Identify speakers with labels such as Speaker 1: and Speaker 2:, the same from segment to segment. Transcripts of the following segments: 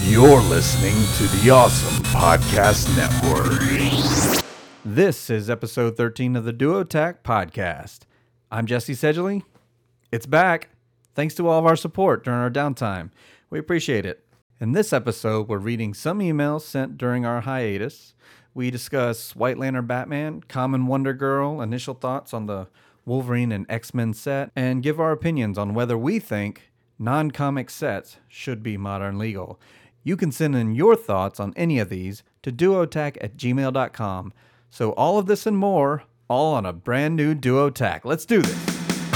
Speaker 1: You're listening to the Awesome Podcast Network.
Speaker 2: This is episode 13 of the Duotac Podcast. I'm Jesse Sedgley. It's back. Thanks to all of our support during our downtime. We appreciate it. In this episode, we're reading some emails sent during our hiatus. We discuss White Lantern Batman, Common Wonder Girl, initial thoughts on the Wolverine and X-Men set, and give our opinions on whether we think non-comic sets should be modern legal. You can send in your thoughts on any of these to duotac@gmail.com. So all of this and more, all on a brand new Duotac. Let's do this.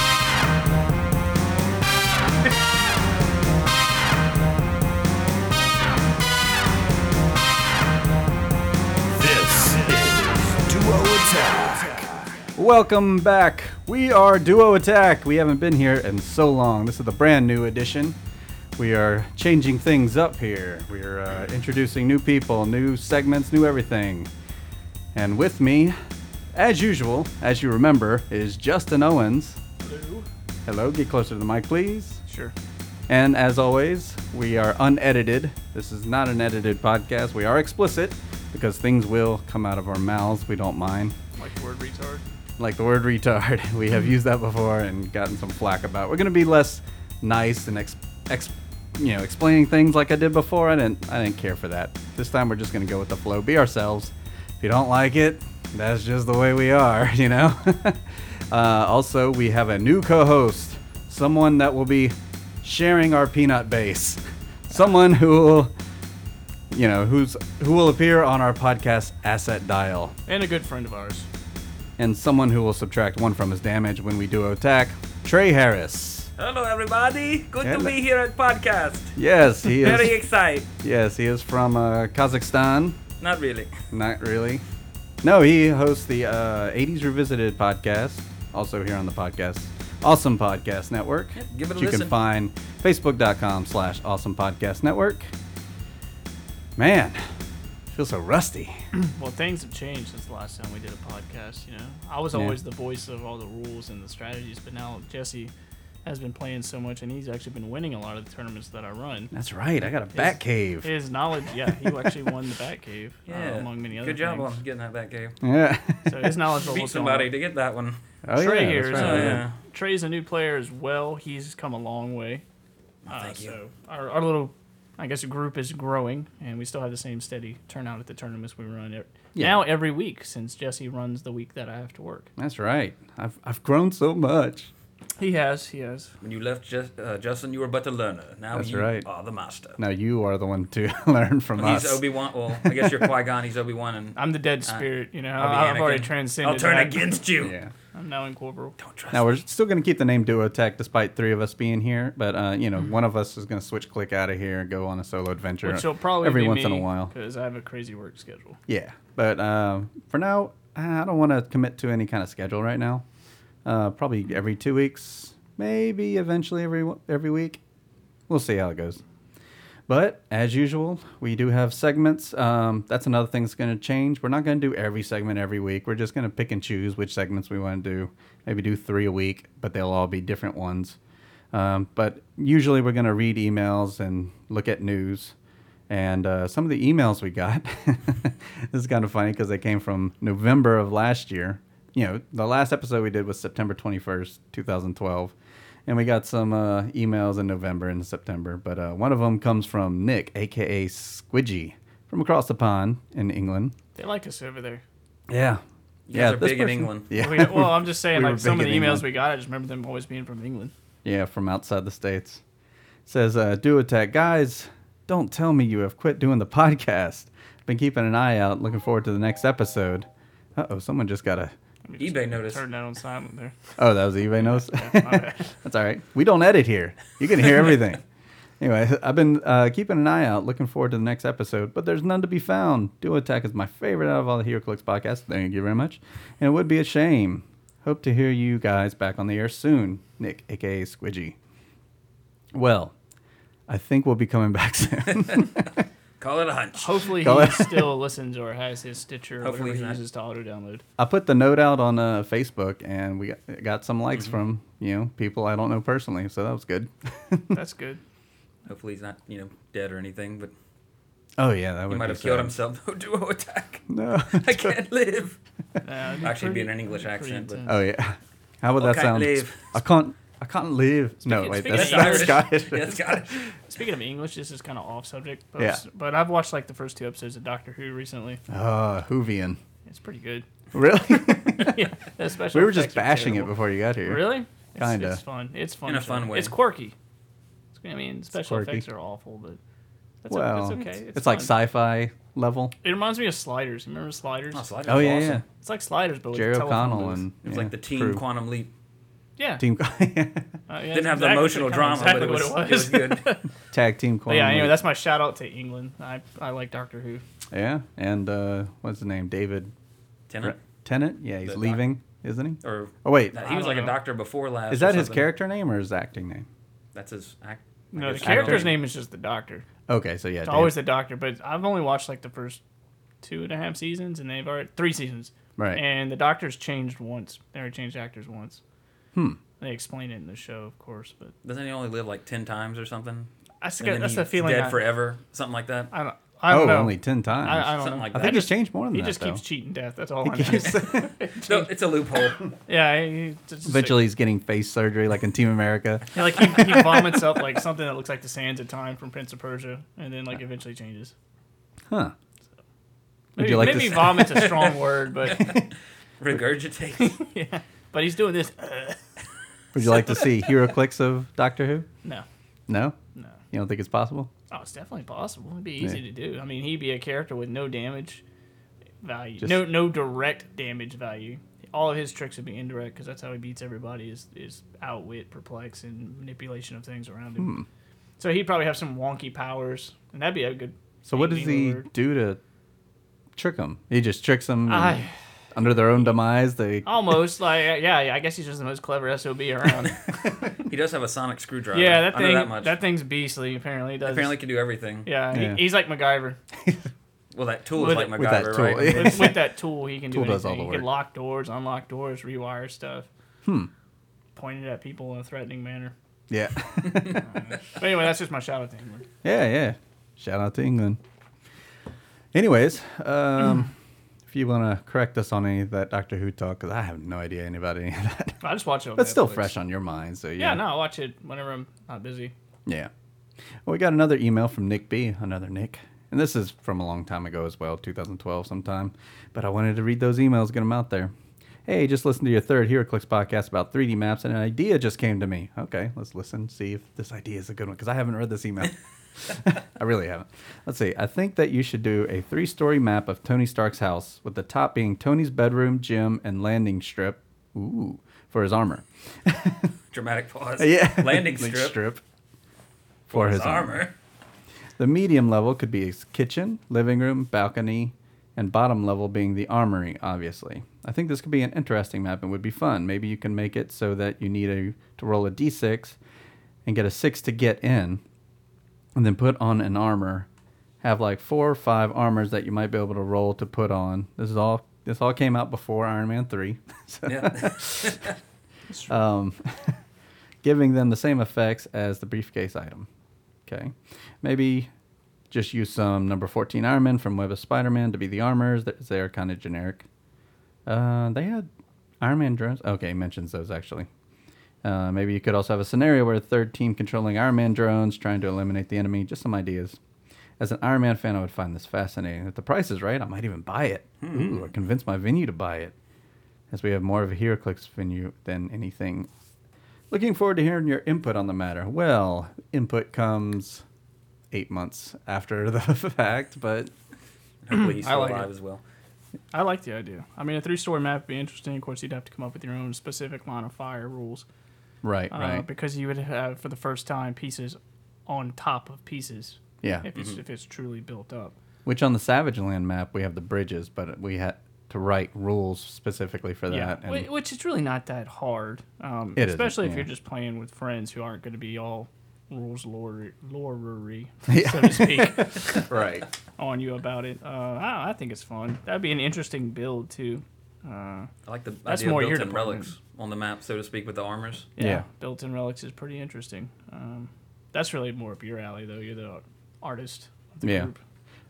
Speaker 1: This is Duo Attack.
Speaker 2: Welcome back. We are Duo Attack. We haven't been here in so long. This is the brand new edition. We are changing things up here. We're introducing new people, new segments, new everything. And with me, as usual, as you remember, is Justin Owens.
Speaker 3: Hello.
Speaker 2: Hello, get closer to the mic, please.
Speaker 3: Sure.
Speaker 2: And as always, we are unedited. This is not an edited podcast. We are explicit because things will come out of our mouths. We don't mind.
Speaker 3: Like the word retard?
Speaker 2: Like the word retard. We have used that before and gotten some flack about it. We're going to be less nice and explaining things like I did before. I didn't care for that. This time we're just going to go with the flow, be ourselves. If you don't like it, that's just the way we are, you know? Also, we have a new co-host, someone that will be sharing our peanut base, someone who will, who will appear on our podcast Asset Dial,
Speaker 3: And a good friend of ours.
Speaker 2: and someone who will subtract one from his damage when we do attack, Trey Harris.
Speaker 4: Hello, everybody. Good
Speaker 2: Hello.
Speaker 4: to be here at podcast.
Speaker 2: Yes, he is.
Speaker 4: Very excited.
Speaker 2: Yes, he is from Kazakhstan.
Speaker 4: Not really.
Speaker 2: Not really. No, he hosts the 80s Revisited podcast, also here on the podcast, Awesome Podcast Network.
Speaker 4: give it a
Speaker 2: You
Speaker 4: listen.
Speaker 2: can find facebook.com/Awesome Podcast Network. Man, I feel so rusty.
Speaker 3: Well, things have changed since the last time we did a podcast, you know. I was
Speaker 2: Yeah.
Speaker 3: always the voice of all the rules and the strategies, but now Jesse has been playing so much, and he's actually been winning a lot of the tournaments that I run.
Speaker 2: That's right, I got a bat cave.
Speaker 3: His knowledge, yeah, he actually won the Batcave, among many other
Speaker 4: Good job
Speaker 3: things.
Speaker 4: on getting that back cave.
Speaker 2: Yeah.
Speaker 3: So his knowledge level
Speaker 4: Beat somebody to get that one.
Speaker 2: Oh,
Speaker 3: Trey
Speaker 2: yeah,
Speaker 3: here
Speaker 2: that's
Speaker 3: is
Speaker 2: right.
Speaker 4: yeah.
Speaker 3: Trey's a new player as well. He's come a long way.
Speaker 4: Thank you.
Speaker 3: So our little, I guess, group is growing, and we still have the same steady turnout at the tournaments we run now every week, since Jesse runs the week that I have to work.
Speaker 2: That's right. I've grown so much.
Speaker 3: He has.
Speaker 4: When you left Justin, you were but a learner. Now
Speaker 2: That's
Speaker 4: you
Speaker 2: right.
Speaker 4: are the master.
Speaker 2: Now you are the one to learn from us.
Speaker 4: He's Obi-Wan. Well, I guess you're Qui-Gon. He's Obi-Wan. And
Speaker 3: I'm the dead spirit, you know.
Speaker 4: I'll be
Speaker 3: I've already
Speaker 4: Anakin.
Speaker 3: transcended.
Speaker 4: I'll turn
Speaker 3: that.
Speaker 4: against you.
Speaker 2: Yeah.
Speaker 3: I'm now incorporeal.
Speaker 4: Don't trust
Speaker 2: Now
Speaker 4: me.
Speaker 2: we're still going to keep the name Duotac despite three of us being here, but
Speaker 3: Mm-hmm.
Speaker 2: one of us is going to switch click out of here and go on a solo adventure
Speaker 3: Which will probably
Speaker 2: every
Speaker 3: be
Speaker 2: once
Speaker 3: me,
Speaker 2: in a while.
Speaker 3: because I have a crazy work schedule.
Speaker 2: Yeah, but for now, I don't want to commit to any kind of schedule right now. Probably every 2 weeks, maybe eventually every week. We'll see how it goes. But as usual, we do have segments. That's another thing that's going to change. We're not going to do every segment every week. We're just going to pick and choose which segments we want to do. Maybe do 3 a week, but they'll all be different ones. But usually we're going to read emails and look at news. And some of the emails we got, this is kind of funny because they came from November of last year. The last episode we did was September 21st, 2012. And we got some emails in November and September. But one of them comes from Nick, a.k.a. Squidgy, from across the pond in England.
Speaker 3: They like us over there.
Speaker 2: Yeah.
Speaker 4: You guys are
Speaker 2: this
Speaker 4: big in
Speaker 2: person-
Speaker 4: England.
Speaker 2: Yeah.
Speaker 3: Well, I'm just saying,
Speaker 2: We were
Speaker 3: like, some of
Speaker 2: big
Speaker 3: the
Speaker 2: in
Speaker 3: emails
Speaker 2: England.
Speaker 3: we got, I just remember them always being from England.
Speaker 2: Yeah, from outside the States. Says, Duotac, guys, don't tell me you have quit doing the podcast. Been keeping an eye out, looking forward to the next episode. Uh-oh, someone just got a...
Speaker 3: Let me just
Speaker 4: eBay notice.
Speaker 3: Turn that on silent there.
Speaker 2: Oh, that was the eBay notice?
Speaker 3: Yeah, my bad.
Speaker 2: That's all right. We don't edit here. You can hear everything. Anyway, I've been keeping an eye out, looking forward to the next episode, but there's none to be found. Duotac is my favorite out of all the HeroClix podcasts. Thank you very much. And it would be a shame. Hope to hear you guys back on the air soon. Nick, a.k.a. Squidgy. Well, I think we'll be coming back soon.
Speaker 4: Call it a hunch.
Speaker 3: Hopefully
Speaker 2: Call
Speaker 3: he
Speaker 2: it-
Speaker 3: still listens or has his Stitcher or
Speaker 4: Hopefully
Speaker 3: whatever he
Speaker 4: he's not.
Speaker 3: uses to auto-download.
Speaker 2: I put the note out on Facebook, and we got some likes from people I don't know personally, so that was good.
Speaker 3: That's good.
Speaker 4: Hopefully he's not dead or anything. But
Speaker 2: Oh yeah, that would.
Speaker 4: He might
Speaker 2: be
Speaker 4: have killed
Speaker 2: sad.
Speaker 4: himself. No duo attack.
Speaker 2: No.
Speaker 4: I can't live.
Speaker 3: It'd be
Speaker 4: Actually, be
Speaker 3: pretty-
Speaker 4: an English
Speaker 3: pretty
Speaker 4: accent, but
Speaker 3: intense.
Speaker 2: Oh yeah. How would
Speaker 4: I
Speaker 2: that
Speaker 4: can't
Speaker 2: sound?
Speaker 4: live.
Speaker 2: I can't live. No, wait,
Speaker 3: speaking
Speaker 2: that's
Speaker 3: of
Speaker 2: not
Speaker 3: Irish-
Speaker 2: Scottish.
Speaker 4: yeah, Scottish.
Speaker 3: Speaking of English, this is kind of off subject, but,
Speaker 2: Yeah.
Speaker 3: but I've watched like the first 2 episodes of Doctor Who recently.
Speaker 2: Whovian.
Speaker 3: It's pretty good.
Speaker 2: Really?
Speaker 3: Yeah, the special
Speaker 2: We were just
Speaker 3: effects are
Speaker 2: bashing it
Speaker 3: terrible.
Speaker 2: before you got here.
Speaker 3: Really?
Speaker 2: Kinda.
Speaker 3: It's fun. It's fun.
Speaker 4: In a
Speaker 3: show.
Speaker 4: fun way.
Speaker 3: It's quirky. I mean, special
Speaker 2: quirky.
Speaker 3: effects are awful, but that's,
Speaker 2: Well,
Speaker 3: that's okay.
Speaker 2: it's like
Speaker 3: fun.
Speaker 2: sci-fi level.
Speaker 3: It reminds me of Sliders. Remember Sliders?
Speaker 4: Oh, Sliders
Speaker 2: Oh
Speaker 4: was
Speaker 2: yeah,
Speaker 4: awesome.
Speaker 2: yeah.
Speaker 3: It's like Sliders, but with
Speaker 2: Jerry
Speaker 3: a telephone
Speaker 2: O'Connell
Speaker 3: booth.
Speaker 2: and
Speaker 4: It was
Speaker 2: yeah,
Speaker 4: like the Team
Speaker 2: crew.
Speaker 4: Quantum Leap.
Speaker 3: Yeah.
Speaker 2: Team
Speaker 3: Yeah,
Speaker 4: Didn't have the
Speaker 3: exactly-
Speaker 4: emotional
Speaker 3: kinda
Speaker 4: drama,
Speaker 3: exactly
Speaker 4: but it was,
Speaker 3: what
Speaker 4: it was good.
Speaker 2: Tag Team
Speaker 3: But
Speaker 2: Quantum.
Speaker 3: yeah, anyway,
Speaker 2: Leap.
Speaker 3: that's my shout out to England. I like Doctor Who.
Speaker 2: Yeah, and what's his name? David
Speaker 4: Tennant?
Speaker 2: Tennant. Yeah, he's
Speaker 4: The
Speaker 2: leaving, isn't he?
Speaker 4: Or
Speaker 2: Oh wait,
Speaker 4: he was
Speaker 3: I
Speaker 4: like
Speaker 3: don't
Speaker 4: a
Speaker 3: know.
Speaker 4: doctor before last.
Speaker 2: is
Speaker 4: or
Speaker 2: that his
Speaker 4: something.
Speaker 2: character name or his acting name?
Speaker 4: That's his act.
Speaker 3: No, the
Speaker 4: guess-
Speaker 3: character's name is just the Doctor.
Speaker 2: Okay, so yeah,
Speaker 3: It's always the Doctor, but I've only watched like the first 2.5 seasons, and they've already 3 seasons.
Speaker 2: right.
Speaker 3: And the Doctor's changed once. They already changed actors once. They explain it in the show, of course, but
Speaker 4: Doesn't he only live like 10 times or something?
Speaker 3: that's
Speaker 4: And then
Speaker 3: the
Speaker 4: he's
Speaker 3: feeling.
Speaker 4: dead forever, something like that.
Speaker 3: I don't know.
Speaker 2: only 10 times.
Speaker 3: I don't
Speaker 4: Something
Speaker 3: know.
Speaker 4: like
Speaker 2: I
Speaker 4: that.
Speaker 2: think he's changed more than
Speaker 3: He
Speaker 2: that.
Speaker 3: just
Speaker 2: though.
Speaker 3: keeps cheating death. That's all I
Speaker 2: He
Speaker 3: know.
Speaker 2: keeps-
Speaker 4: No, it's a loophole.
Speaker 3: Yeah, he just,
Speaker 2: Eventually, he's getting face surgery, like in Team America.
Speaker 3: yeah, like he vomits up like something that looks like the Sands of Time from Prince of Persia, and then like eventually changes.
Speaker 2: Huh?
Speaker 3: Maybe,
Speaker 2: you like to
Speaker 3: maybe
Speaker 2: say-
Speaker 3: vomit's a strong word, but
Speaker 4: Regurgitate.
Speaker 3: yeah. But he's doing this.
Speaker 2: Would you like to see hero clicks of Doctor Who?
Speaker 3: No,
Speaker 2: No,
Speaker 3: no.
Speaker 2: you don't think it's possible?
Speaker 3: Oh, it's definitely possible. It'd be easy to do. I mean, he'd be a character with no damage value,
Speaker 2: Just-
Speaker 3: no direct damage value. All of his tricks would be indirect because that's how he beats everybody is outwit, perplex, and manipulation of things around him. So he'd probably have some wonky powers, and that'd be a good.
Speaker 2: So what does he
Speaker 3: word.
Speaker 2: do to trick them? He just tricks them
Speaker 3: I-
Speaker 2: under their own demise. They
Speaker 3: Almost like yeah, I guess he's just the most clever SOB around.
Speaker 4: He does have a sonic screwdriver.
Speaker 3: Yeah,
Speaker 4: I know that much.
Speaker 3: that thing's beastly. Apparently, it does.
Speaker 4: Apparently can do everything.
Speaker 3: yeah,
Speaker 2: Yeah.
Speaker 3: he's like MacGyver.
Speaker 4: Well, that tool is
Speaker 3: With
Speaker 4: like
Speaker 3: it-
Speaker 2: with that
Speaker 4: MacGyver,
Speaker 2: tool,
Speaker 4: right?
Speaker 2: yeah.
Speaker 3: with that tool, he can do
Speaker 2: Tool
Speaker 3: anything.
Speaker 2: does all the
Speaker 3: He
Speaker 2: work.
Speaker 3: can lock doors, unlock doors, rewire stuff. Point it at people in a threatening manner.
Speaker 2: yeah,
Speaker 3: But anyway, that's just my shout out to England.
Speaker 2: yeah. Shout out to England. Anyways, if you want to correct us on any of that Doctor Who talk, because I have no idea any about any of that.
Speaker 3: I just watch it. On
Speaker 2: That's still
Speaker 3: Netflix.
Speaker 2: fresh on your mind, so
Speaker 3: Yeah, no, I watch it whenever I'm not busy.
Speaker 2: Yeah. Well, we got another email from Nick B, another Nick. And this is from a long time ago as well, 2012 sometime. But I wanted to read those emails, get them out there. Hey, just listened to your third HeroClix podcast about 3D maps, and an idea just came to me. Okay, let's listen, see if this idea is a good one, because I haven't read this email. I really haven't. Let's see. I think that you should do a 3-story map of Tony Stark's house, with the top being Tony's bedroom, gym, and landing strip. Ooh, for his armor.
Speaker 4: Dramatic pause.
Speaker 2: Yeah.
Speaker 4: Landing strip.
Speaker 2: For
Speaker 4: his
Speaker 2: his armor.
Speaker 4: armor.
Speaker 2: The medium level could be his kitchen, living room, balcony, and bottom level being the armory, obviously. I think this could be an interesting map and would be fun. Maybe you can make it so that you need to roll a d6 and get a 6 to get in, and then put on an armor. Have like 4 or 5 armors that you might be able to roll to put on. This all came out before Iron Man 3. So,
Speaker 4: Yeah.
Speaker 2: giving them the same effects as the briefcase item. Okay. Maybe just use some number 14 Iron Man from Web of Spider-Man to be the armors. They're kind of generic. They had Iron Man drones. Okay, mentions those actually. Maybe you could also have a scenario where a third team controlling Iron Man drones trying to eliminate the enemy. Just some ideas. As an Iron Man fan, I would find this fascinating. If the price is right, I might even buy it. Ooh, or convince my venue to buy it. As we have more of a HeroClix venue than anything. Looking forward to hearing your input on the matter. Well, input comes 8 months after the fact, but
Speaker 4: Hopefully he's
Speaker 3: I
Speaker 4: still
Speaker 3: like
Speaker 4: alive
Speaker 3: it.
Speaker 4: as well.
Speaker 3: I like the idea. I mean, a 3-story map would be interesting. Of course, you'd have to come up with your own specific line of fire rules.
Speaker 2: right.
Speaker 3: Because you would have, for the first time, pieces on top of pieces.
Speaker 2: Yeah.
Speaker 3: If it's truly built up.
Speaker 2: Which on the Savage Land map, we have the bridges, but we had to write rules specifically for that.
Speaker 3: Yeah,
Speaker 2: And
Speaker 3: which is really not that hard.
Speaker 2: It
Speaker 3: especially
Speaker 2: isn't,
Speaker 3: if
Speaker 2: yeah.
Speaker 3: you're just playing with friends who aren't going to be all rules lorery,
Speaker 2: Yeah.
Speaker 3: so to speak,
Speaker 2: right.
Speaker 3: on you about it. I think it's fun. That'd be an interesting build too.
Speaker 4: I like the
Speaker 3: That's
Speaker 4: idea
Speaker 3: more
Speaker 4: of
Speaker 3: your
Speaker 4: built-in
Speaker 3: department.
Speaker 4: relics on the map, so to speak, with the armors.
Speaker 2: Yeah.
Speaker 3: Built-in relics is pretty interesting. That's really more up your alley, though. You're the artist of the
Speaker 2: Yeah.
Speaker 3: group.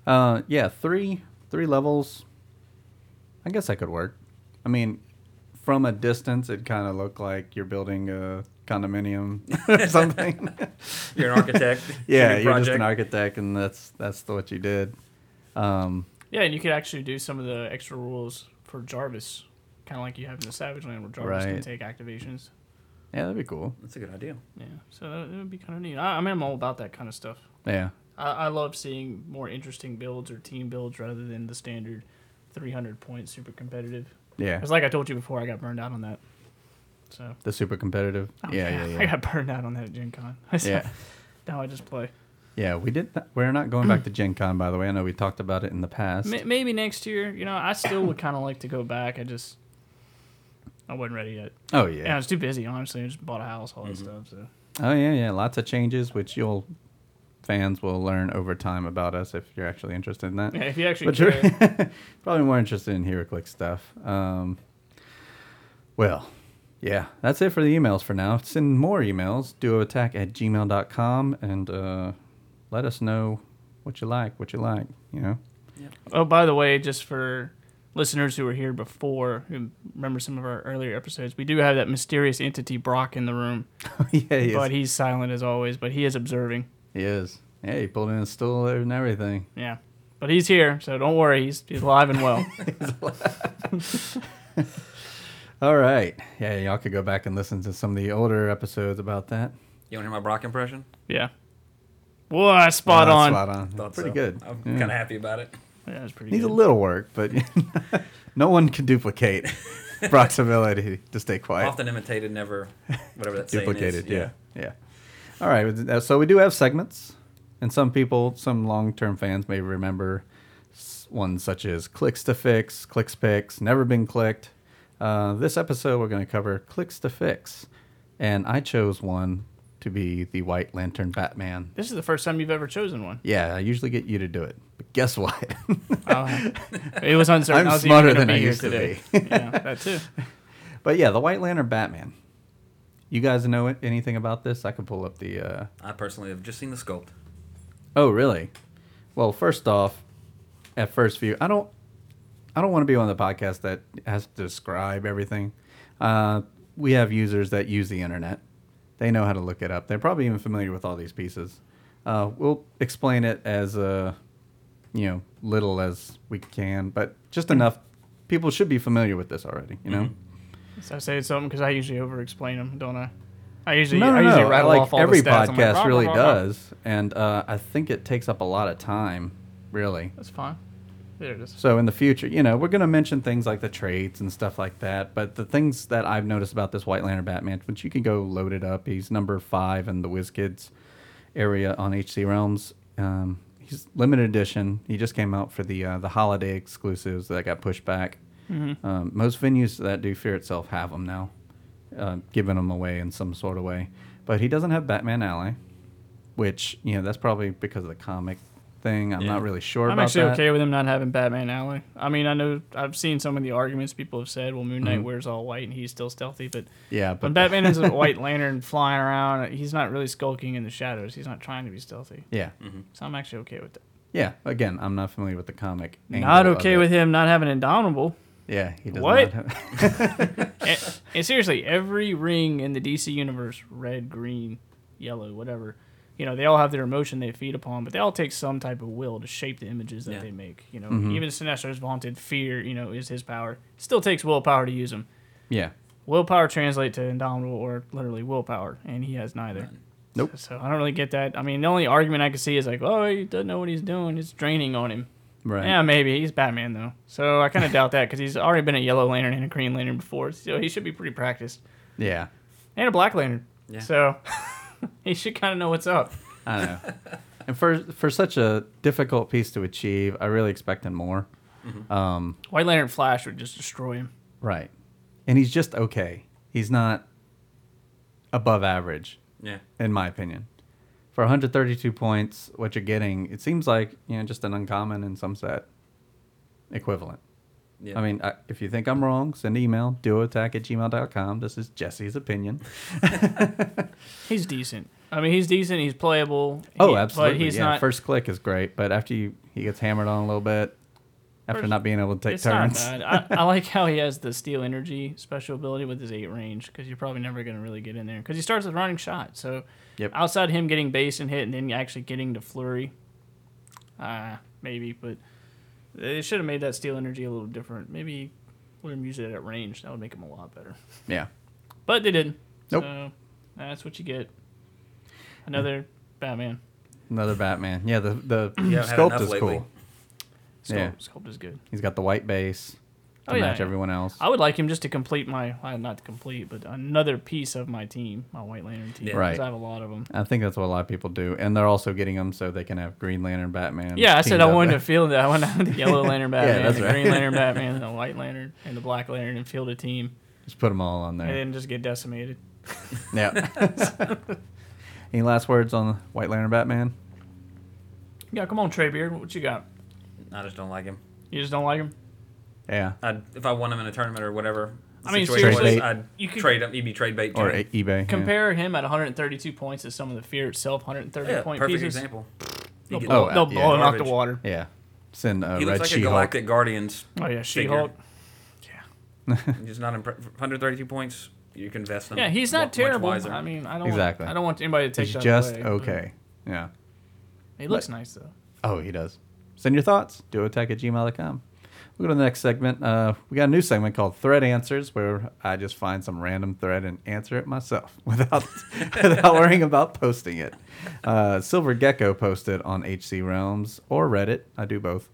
Speaker 2: Yeah, three levels. I guess that could work. I mean, from a distance, it kind of looked like you're building a condominium or something.
Speaker 4: You're an architect.
Speaker 2: Yeah,
Speaker 4: Shooting
Speaker 2: you're just
Speaker 4: project.
Speaker 2: an architect, and that's what you did.
Speaker 3: Yeah, and you could actually do some of the extra rules for Jarvis, kind of like you have in the Savage Land, where Jarvis can
Speaker 2: Right.
Speaker 3: take activations.
Speaker 2: Yeah, that'd be cool.
Speaker 4: That's a good idea.
Speaker 3: Yeah, so that would be kind of neat. I mean, I'm all about that kind of stuff.
Speaker 2: Yeah.
Speaker 3: I love seeing more interesting builds or team builds rather than the standard 300-point super competitive.
Speaker 2: Yeah.
Speaker 3: Because like I told you before, I got burned out on that. So
Speaker 2: The super competitive.
Speaker 3: oh,
Speaker 2: Yeah.
Speaker 3: I got burned out on that at Gen Con.
Speaker 2: Yeah.
Speaker 3: Now I just play.
Speaker 2: Yeah, we did. We're not going back to Gen Con, by the way. I know we talked about it in the past.
Speaker 3: Maybe next year. You know, I still would kind of like to go back. I wasn't ready yet.
Speaker 2: Oh
Speaker 3: Yeah, I
Speaker 2: yeah.
Speaker 3: was too busy. Honestly, I just bought a house, all that stuff. So
Speaker 2: Oh yeah. Lots of changes, which fans will learn over time about us if you're actually interested in that.
Speaker 3: yeah, if you actually
Speaker 2: But you're
Speaker 3: care,
Speaker 2: probably more interested in HeroClix stuff. Well, yeah, that's it for the emails for now. Send more emails, duoattack@gmail.com, and let us know what you like, you know.
Speaker 3: oh, by the way, just for listeners who were here before, who remember some of our earlier episodes, we do have that mysterious entity Brock in the room,
Speaker 2: Yeah, he is.
Speaker 3: but he's silent as always. But he is observing.
Speaker 2: He is. Yeah, he pulled in a stool and everything.
Speaker 3: Yeah, but he's here, so don't worry. He's alive and well.
Speaker 2: All right. Yeah, y'all could go back and listen to some of the older episodes about that.
Speaker 4: You want to hear my Brock impression?
Speaker 3: Yeah. Boy, spot
Speaker 2: Oh,
Speaker 3: on.
Speaker 2: Spot on.
Speaker 4: Thought
Speaker 2: Pretty
Speaker 4: so.
Speaker 2: good.
Speaker 4: I'm
Speaker 2: Yeah.
Speaker 4: kind of happy about it.
Speaker 3: Yeah, that's pretty
Speaker 2: Needs a
Speaker 3: good.
Speaker 2: little work, but no one can duplicate Brock's ability to stay quiet.
Speaker 4: Often imitated, never whatever that saying
Speaker 2: Duplicated,
Speaker 4: is.
Speaker 2: yeah. All right, so we do have segments, and some long-term fans may remember ones such as Clicks to Fix, Clicks Picks, Never Been Clicked. This episode, we're going to cover Clicks to Fix, and I chose one to be the White Lantern Batman.
Speaker 3: This is the first time you've ever chosen one.
Speaker 2: Yeah, I usually get you to do it, but guess what?
Speaker 3: It was uncertain.
Speaker 2: I'm
Speaker 3: I was
Speaker 2: smarter
Speaker 3: even
Speaker 2: than
Speaker 3: gonna
Speaker 2: I
Speaker 3: be here
Speaker 2: used to
Speaker 3: today.
Speaker 2: be.
Speaker 3: Yeah, that too.
Speaker 2: But yeah, the White Lantern Batman. You guys know anything about this? I could pull up the...
Speaker 4: I personally have just seen the sculpt.
Speaker 2: Oh, really? Well, first off, at first view, I don't want to be on the podcast that has to describe everything. We have users that use the internet. They know how to look it up. They're probably even familiar with all these pieces. We'll explain it as little as we can, but just enough. People should be familiar with this already, you know?
Speaker 3: So I say something because I usually over-explain them, don't I? I usually
Speaker 2: No.
Speaker 3: rattle
Speaker 2: Like
Speaker 3: off all
Speaker 2: every
Speaker 3: the stats. I'm like,
Speaker 2: podcast
Speaker 3: rah,
Speaker 2: really
Speaker 3: rah, rah, rah.
Speaker 2: does, and I think it takes up a lot of time, really.
Speaker 3: That's fine. There it is.
Speaker 2: So in the future, we're going to mention things like the traits and stuff like that. But the things that I've noticed about this White Lantern Batman, which you can go load it up. He's number 5 in the WizKids area on HC Realms. He's limited edition. He just came out for the holiday exclusives that got pushed back. Most venues that do Fear Itself have them now, giving them away in some sort of way. But he doesn't have Batman Ally, which, that's probably because of the comic thing. I'm not really sure
Speaker 3: I'm
Speaker 2: about
Speaker 3: actually
Speaker 2: that.
Speaker 3: okay with him not having Batman Ally. I mean, I know I've seen some of the arguments people have said, well, Moon Knight wears all white and he's still stealthy, but
Speaker 2: Yeah,
Speaker 3: when
Speaker 2: but
Speaker 3: Batman is a White Lantern flying around, he's not really skulking in the shadows. He's not trying to be stealthy.
Speaker 2: yeah.
Speaker 3: So I'm actually okay with that.
Speaker 2: Yeah, again, I'm not familiar with the comic.
Speaker 3: Not
Speaker 2: angle of
Speaker 3: okay
Speaker 2: it.
Speaker 3: with him not having Indomitable.
Speaker 2: Yeah, he does
Speaker 3: What?
Speaker 2: not have...
Speaker 3: And seriously, every ring in the DC universe, red, green, yellow, whatever, they all have their emotion they feed upon, but they all take some type of will to shape the images that they make. Even Sinestro's vaunted fear, is his power. It still takes willpower to use them.
Speaker 2: Yeah.
Speaker 3: Willpower translate to Indomitable or literally willpower, and he has neither.
Speaker 2: Nope.
Speaker 3: So I don't really get that. I mean, the only argument I can see is like, oh, he doesn't know what he's doing. It's draining on him.
Speaker 2: Right.
Speaker 3: Yeah, maybe. He's Batman, though. So I kind of doubt that because he's already been a Yellow Lantern and a Green Lantern before. So he should be pretty practiced.
Speaker 2: Yeah.
Speaker 3: And a Black Lantern.
Speaker 4: Yeah.
Speaker 3: So he should kind of know what's up.
Speaker 2: I know. And for such a difficult piece to achieve, I really expected more.
Speaker 3: White Lantern Flash would just destroy him.
Speaker 2: Right. And he's just okay. He's not above average,
Speaker 4: Yeah.
Speaker 2: in my opinion. For 132 points, what you're getting, it seems like, just an uncommon in some set equivalent.
Speaker 4: Yeah.
Speaker 2: I mean, if you think I'm wrong, send an email, duoattack@gmail.com. This is Jesse's opinion.
Speaker 3: He's decent. I mean, he's decent. He's playable.
Speaker 2: Absolutely.
Speaker 3: But he's
Speaker 2: yeah,
Speaker 3: not.
Speaker 2: first click is great, but after he gets hammered on a little bit, after
Speaker 3: First-
Speaker 2: not being able to take
Speaker 3: It's
Speaker 2: turns.
Speaker 3: not bad. I like how he has the Steel Energy special ability with his 8 range because you're probably never going to really get in there because he starts with running shot. So
Speaker 2: Yep.
Speaker 3: outside him getting base and hit and then actually getting to flurry, maybe. But they should have made that Steel Energy a little different. Maybe let him use it at range. That would make him a lot better.
Speaker 2: Yeah.
Speaker 3: But they didn't.
Speaker 2: Nope.
Speaker 3: So that's what you get. Another Batman.
Speaker 2: Another Batman. Yeah, the
Speaker 4: haven't had
Speaker 2: sculpt
Speaker 4: enough
Speaker 2: is
Speaker 4: lately.
Speaker 2: cool. Yeah.
Speaker 3: Sculpt is good.
Speaker 2: He's got the white base to
Speaker 3: Oh, yeah,
Speaker 2: match
Speaker 3: yeah.
Speaker 2: everyone else.
Speaker 3: I would like him just to complete my, not to complete, but another piece of my team, my White Lantern team.
Speaker 4: Yeah.
Speaker 3: 'cause
Speaker 2: Right.
Speaker 3: I have a lot of them.
Speaker 2: I think that's what a lot of people do, and they're also getting them so they can have Green Lantern, Batman.
Speaker 3: Yeah, I said
Speaker 2: teamed
Speaker 3: I
Speaker 2: up.
Speaker 3: wanted to field that. I wanted to have the Yellow Lantern Batman,
Speaker 2: that's
Speaker 3: the
Speaker 2: right.
Speaker 3: Green Lantern Batman, the White Lantern, and the Black Lantern, and field a team,
Speaker 2: Just put them all on
Speaker 3: and
Speaker 2: there.
Speaker 3: then just get decimated.
Speaker 2: Yeah. Any last words on the White Lantern Batman?
Speaker 3: Yeah, come on, Trey Beard. What you got?
Speaker 4: I just don't like him.
Speaker 3: You just don't like him?
Speaker 2: Yeah.
Speaker 4: If I won him in a tournament or whatever,
Speaker 3: I mean,
Speaker 4: situation was,
Speaker 2: seriously,
Speaker 4: I'd
Speaker 3: you could-
Speaker 4: trade him. He'd be trade bait. to
Speaker 2: Or
Speaker 4: him.
Speaker 2: eBay.
Speaker 3: Compare him at 132 points to some of the Fear itself 130
Speaker 4: Yeah,
Speaker 3: point
Speaker 4: perfect
Speaker 3: pieces.
Speaker 4: example.
Speaker 3: They'll
Speaker 4: He
Speaker 3: blow,
Speaker 2: Oh,
Speaker 3: they'll
Speaker 2: yeah.
Speaker 3: blow him out the
Speaker 4: Garbage.
Speaker 3: water.
Speaker 2: Yeah. Send
Speaker 4: He
Speaker 2: Red
Speaker 4: looks like a
Speaker 2: She-Hulk.
Speaker 4: Galactic Guardians.
Speaker 3: Oh yeah, She-Hulk.
Speaker 4: He's not 132 points. You can invest him.
Speaker 3: Yeah, he's
Speaker 4: much
Speaker 3: not terrible.
Speaker 4: wiser.
Speaker 3: I mean, I don't
Speaker 2: Exactly.
Speaker 3: Want, I don't want anybody to take
Speaker 2: He's
Speaker 3: that
Speaker 2: just
Speaker 3: away, but
Speaker 2: okay. Yeah.
Speaker 3: He looks nice though.
Speaker 2: Oh, he does. Send your thoughts. duoattack@gmail.com. We'll go to the next segment. We got a new segment called Thread Answers, where I just find some random thread and answer it myself without worrying about posting it. Silver Gecko posted on HC Realms or Reddit. I do both.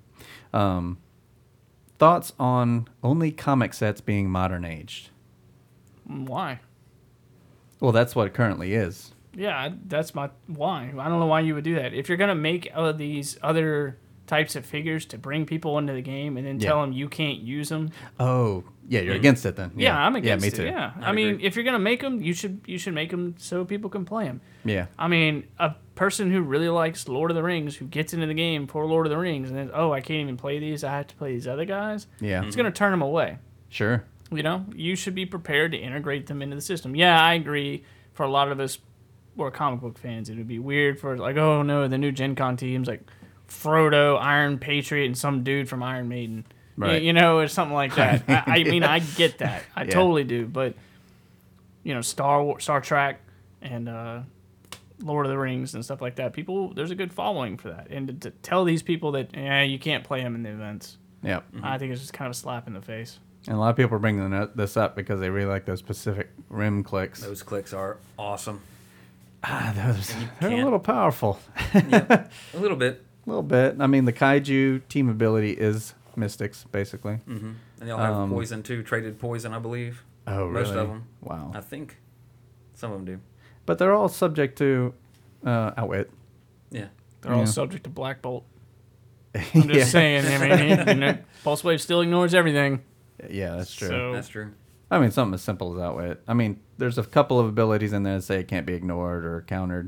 Speaker 2: Thoughts on only comic sets being modern aged?
Speaker 3: Why?
Speaker 2: Well, that's what it currently is.
Speaker 3: Yeah, that's my why. I don't know why you would do that. If you're gonna make these other types of figures to bring people into the game and then
Speaker 2: Yeah.
Speaker 3: tell them you can't use them,
Speaker 2: Oh, yeah, you're against it then.
Speaker 3: yeah, I'm against
Speaker 2: me
Speaker 3: it.
Speaker 2: too.
Speaker 3: Yeah,
Speaker 4: I
Speaker 3: I mean,
Speaker 4: agree.
Speaker 3: if you're gonna make them, you should make them so people can play them.
Speaker 2: Yeah.
Speaker 3: I mean, a person who really likes Lord of the Rings, who gets into the game for Lord of the Rings, and then I can't even play these. I have to play these other guys.
Speaker 2: Yeah.
Speaker 3: It's gonna turn them away.
Speaker 2: Sure.
Speaker 3: You know, you should be prepared to integrate them into the system. Yeah, I agree. For a lot of us who are comic book fans, it would be weird for like, oh no, the new Gen Con teams like Frodo, Iron Patriot, and some dude from Iron Maiden.
Speaker 2: Right.
Speaker 3: You know, or something like that. I mean, I get that. I
Speaker 2: Yeah.
Speaker 3: totally do. But you know, Star Trek, and Lord of the Rings and stuff like that. There's a good following for that. And to tell these people that you can't play them in the events,
Speaker 2: Yeah.
Speaker 3: I think it's just kind of a slap in the face.
Speaker 2: And a lot of people are bringing this up because they really like those Pacific Rim clicks.
Speaker 4: Those clicks are awesome.
Speaker 2: They're a
Speaker 4: can't-
Speaker 2: little powerful.
Speaker 4: A little bit.
Speaker 2: A little bit. I mean, the Kaiju team ability is Mystics, basically.
Speaker 4: Mm-hmm. And they'll have poison too. Traded poison, I believe.
Speaker 2: Oh, really?
Speaker 4: Most of them.
Speaker 2: Wow.
Speaker 4: I think some of them do.
Speaker 2: But they're all subject to Outwit.
Speaker 4: Yeah.
Speaker 3: They're all
Speaker 2: Yeah.
Speaker 3: subject to Black Bolt. I'm just saying. I mean, Pulse Wave still ignores everything.
Speaker 2: Yeah, that's true.
Speaker 3: So,
Speaker 4: That's true.
Speaker 2: I mean, something as simple as Outwit. I mean, there's a couple of abilities in there that say it can't be ignored or countered.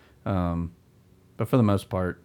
Speaker 2: But for the most part,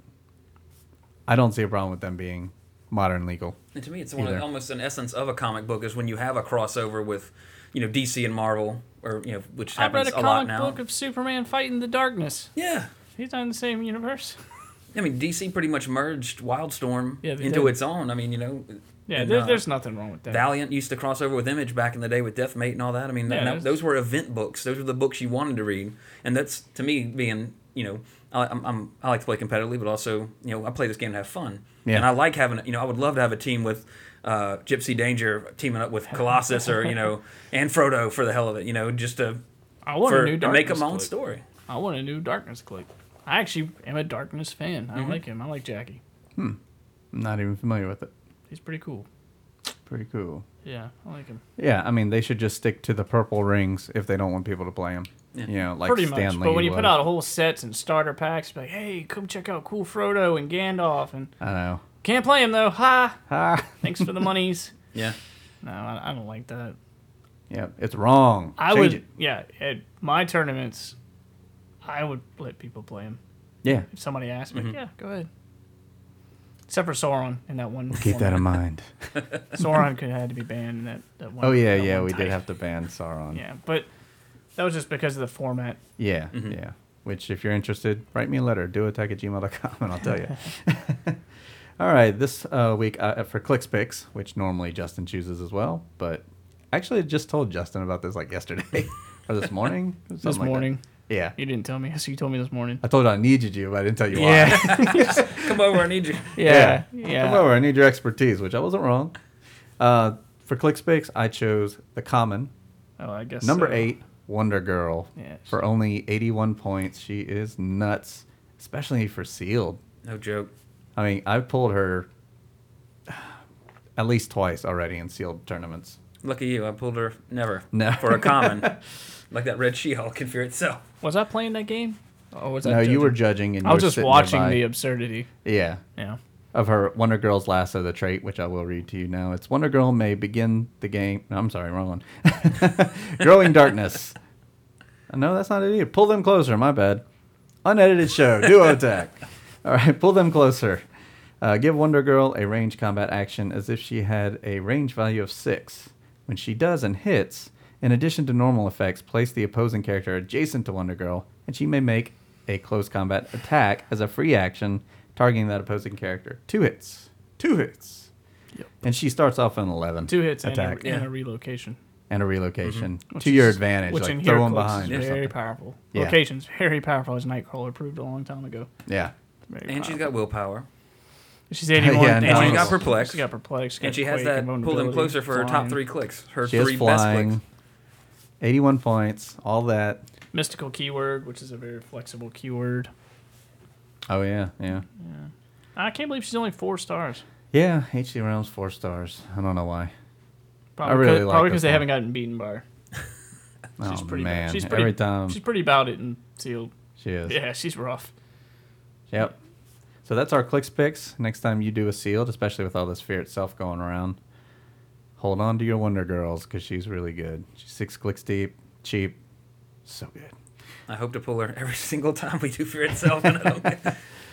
Speaker 2: I don't see a problem with them being modern legal.
Speaker 4: And to me, it's
Speaker 2: Either.
Speaker 4: almost an essence of a comic book is when you have a crossover with, DC and Marvel, or which
Speaker 3: I read
Speaker 4: happens
Speaker 3: a
Speaker 4: a lot
Speaker 3: comic
Speaker 4: now.
Speaker 3: book of Superman fighting the darkness.
Speaker 4: Yeah.
Speaker 3: He's not in the same universe.
Speaker 4: I mean, DC pretty much merged Wildstorm
Speaker 3: Yeah, they
Speaker 4: into
Speaker 3: did.
Speaker 4: its own. I mean,
Speaker 3: Yeah,
Speaker 4: and,
Speaker 3: there's nothing wrong with that.
Speaker 4: Valiant used to cross over with Image back in the day with Deathmate and all that. I mean,
Speaker 3: Yeah,
Speaker 4: those were event books. Those were the books you wanted to read, and that's to me being I like to play competitively, but also I play this game to have fun.
Speaker 2: Yeah.
Speaker 4: And I like having I would love to have a team with Gypsy Danger teaming up with Colossus or and Frodo for the hell of it. Just to
Speaker 3: I want a new
Speaker 4: to
Speaker 3: Darkness
Speaker 4: make a my own
Speaker 3: click.
Speaker 4: story.
Speaker 3: I want a new Darkness click. I actually am a Darkness fan.
Speaker 4: Mm-hmm.
Speaker 3: I like him. I like Jackie.
Speaker 2: I'm not even familiar with it.
Speaker 3: He's pretty cool.
Speaker 2: Pretty cool.
Speaker 3: Yeah, I like him.
Speaker 2: Yeah, I mean, they should just stick to the purple rings if they don't want people to play them.
Speaker 4: Yeah.
Speaker 2: Like
Speaker 3: Pretty
Speaker 2: Stan
Speaker 3: much.
Speaker 2: Lee
Speaker 3: But when you put
Speaker 2: was.
Speaker 3: out whole sets and starter packs, like, hey, come check out cool Frodo and Gandalf, and
Speaker 2: I know.
Speaker 3: can't play him though. Ha!
Speaker 2: Ah,
Speaker 3: Thanks for the monies.
Speaker 4: Yeah.
Speaker 3: No, I don't like that.
Speaker 2: yeah, it's wrong.
Speaker 3: I
Speaker 2: Change
Speaker 3: would,
Speaker 2: it.
Speaker 3: yeah, at my tournaments, I would let people play him.
Speaker 2: Yeah,
Speaker 3: If somebody asked me, yeah, go ahead. Except for Sauron in that one.
Speaker 2: Keep that in mind.
Speaker 3: Sauron could had to be banned in that one.
Speaker 2: Oh yeah,
Speaker 3: that
Speaker 2: yeah,
Speaker 3: one
Speaker 2: we
Speaker 3: type.
Speaker 2: did have to ban Sauron.
Speaker 3: Yeah, but that was just because of the format.
Speaker 2: Yeah, yeah. Which, if you're interested, write me a letter, doattack@gmail.com, and I'll tell you. All right, this week for ClicksPicks, which normally Justin chooses as well, but actually I just told Justin about this like yesterday or this morning.
Speaker 3: This
Speaker 2: something like
Speaker 3: morning.
Speaker 2: that. Yeah.
Speaker 3: You didn't tell me. So you told me this morning.
Speaker 2: I told you I needed you, but I didn't tell you why.
Speaker 3: Yeah.
Speaker 4: Come over, I need you.
Speaker 3: Yeah.
Speaker 2: Come over, I need your expertise, which I wasn't wrong. For ClicksPicks, I chose the common.
Speaker 3: Oh, I guess
Speaker 2: Number
Speaker 3: so.
Speaker 2: 8, Wonder Girl.
Speaker 3: Yeah.
Speaker 2: For only 81 points. She is nuts, especially for sealed.
Speaker 4: No joke.
Speaker 2: I mean, I've pulled her at least twice already in sealed tournaments.
Speaker 4: Lucky you, I pulled her never.
Speaker 2: No.
Speaker 4: For a common. Like that red She-Hulk in Fear Itself.
Speaker 3: Was I playing that game? Or was I
Speaker 2: No, you
Speaker 3: judging?
Speaker 2: were judging, and you
Speaker 3: I was
Speaker 2: were
Speaker 3: just
Speaker 2: sitting
Speaker 3: watching
Speaker 2: nearby.
Speaker 3: the absurdity.
Speaker 2: Yeah.
Speaker 3: Yeah.
Speaker 2: Of her Wonder Girl's lasso, the trait, which I will read to you now. It's Wonder Girl may begin the game. No, I'm sorry, wrong one. Growing Darkness. No, that's not it either. Pull them closer. My bad. Unedited show. Duo attack. All right, pull them closer. Give Wonder Girl a range combat action as if she had a range value of 6. When she does and hits, in addition to normal effects, place the opposing character adjacent to Wonder Girl, and she may make a close combat attack as a free action, targeting that opposing character. 2 hits. 2 hits.
Speaker 3: Yep.
Speaker 2: And she starts off an 11.
Speaker 3: 2 hits
Speaker 2: attack.
Speaker 3: and a relocation.
Speaker 2: And a relocation
Speaker 3: Which
Speaker 2: to your
Speaker 3: is-
Speaker 2: advantage.
Speaker 3: Which in
Speaker 2: Like, throw them
Speaker 3: HeroClix
Speaker 2: behind
Speaker 3: is
Speaker 2: or
Speaker 3: very
Speaker 2: something.
Speaker 3: powerful.
Speaker 2: Yeah.
Speaker 3: Location's very powerful, as Nightcrawler proved a long time ago.
Speaker 2: Yeah.
Speaker 3: Very
Speaker 4: And she's
Speaker 3: powerful.
Speaker 4: got willpower.
Speaker 3: She's 81.
Speaker 2: Yeah, and
Speaker 4: And she's
Speaker 2: Nice.
Speaker 4: got perplex.
Speaker 3: She's got perplex. She's
Speaker 4: And
Speaker 3: got
Speaker 4: she has
Speaker 3: quake
Speaker 4: that
Speaker 3: and
Speaker 4: pull them
Speaker 3: vulnerability,
Speaker 4: closer for her top
Speaker 3: flying.
Speaker 4: 3 clicks. Her
Speaker 2: She has
Speaker 4: 3 best
Speaker 2: flying.
Speaker 4: clicks.
Speaker 2: 81 points. All that.
Speaker 3: Mystical keyword, which is a very flexible keyword.
Speaker 2: Oh, yeah. Yeah.
Speaker 3: I can't believe she's only 4 stars.
Speaker 2: Yeah. HC Realms 4 stars. I don't know why.
Speaker 3: Probably
Speaker 2: really like
Speaker 3: probably
Speaker 2: this
Speaker 3: because they
Speaker 2: one.
Speaker 3: haven't gotten beaten by her. She's
Speaker 2: Oh,
Speaker 3: pretty
Speaker 2: man.
Speaker 3: bad. She's pretty,
Speaker 2: Every time
Speaker 3: She's pretty about it in sealed.
Speaker 2: she is.
Speaker 3: Yeah, she's rough.
Speaker 2: Yep. So that's our clicks picks. Next time you do a sealed, especially with all this fear itself going around, hold on to your Wonder Girls because she's really good. She's 6 clicks deep, cheap, so good.
Speaker 4: I hope to pull her every single time we do Fear Itself. And I don't get...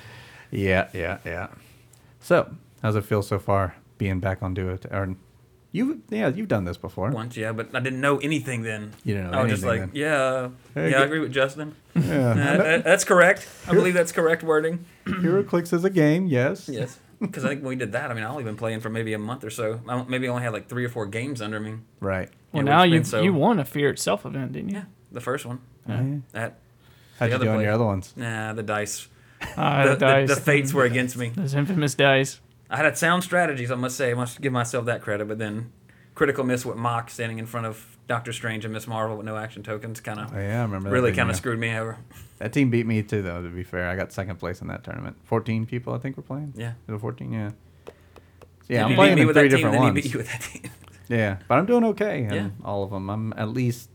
Speaker 2: Yeah. So, how's it feel so far being back on Do It? Or you've done this before.
Speaker 4: Once, yeah, but I didn't know anything then.
Speaker 2: You didn't know
Speaker 4: I was just
Speaker 2: anything
Speaker 4: like,
Speaker 2: then.
Speaker 4: yeah,
Speaker 2: Hey,
Speaker 4: yeah, I agree with Justin.
Speaker 2: Yeah.
Speaker 4: That's correct. I believe that's correct wording.
Speaker 2: HeroClix is a game, yes.
Speaker 4: Yes. Because I think when we did that, I mean, I've only been playing for maybe a month or so. I maybe only had like 3 or 4 games under me.
Speaker 2: Right.
Speaker 3: Well,
Speaker 4: Yeah,
Speaker 3: now
Speaker 4: which
Speaker 3: you
Speaker 4: means so-
Speaker 3: you won a Fear Itself event, didn't you?
Speaker 4: Yeah, the first one.
Speaker 2: Yeah.
Speaker 4: That
Speaker 2: How'd you
Speaker 4: other
Speaker 2: do on
Speaker 4: place.
Speaker 2: your other ones?
Speaker 4: Nah, the dice.
Speaker 3: The dice.
Speaker 4: The fates were against me.
Speaker 3: Those infamous dice.
Speaker 4: I had sound strategies, I must say. I must give myself that credit. But then critical miss with Mock standing in front of Doctor Strange and Miss Marvel with no action tokens kind of
Speaker 2: Oh, yeah, I remember that.
Speaker 4: really
Speaker 2: being
Speaker 4: kind of
Speaker 2: there.
Speaker 4: screwed me over.
Speaker 2: That team beat me too, though, to be fair. I got second place in that tournament. 14 people, I think, were playing.
Speaker 4: Yeah.
Speaker 2: Is it 14? Yeah. Yeah,
Speaker 4: If
Speaker 2: I'm
Speaker 4: you
Speaker 2: playing
Speaker 4: beat me
Speaker 2: in
Speaker 4: with
Speaker 2: 3
Speaker 4: that team,
Speaker 2: different
Speaker 4: then he
Speaker 2: ones.
Speaker 4: beat you with that team.
Speaker 2: Yeah, but I'm doing okay in
Speaker 4: Yeah.
Speaker 2: all of them. I'm at least,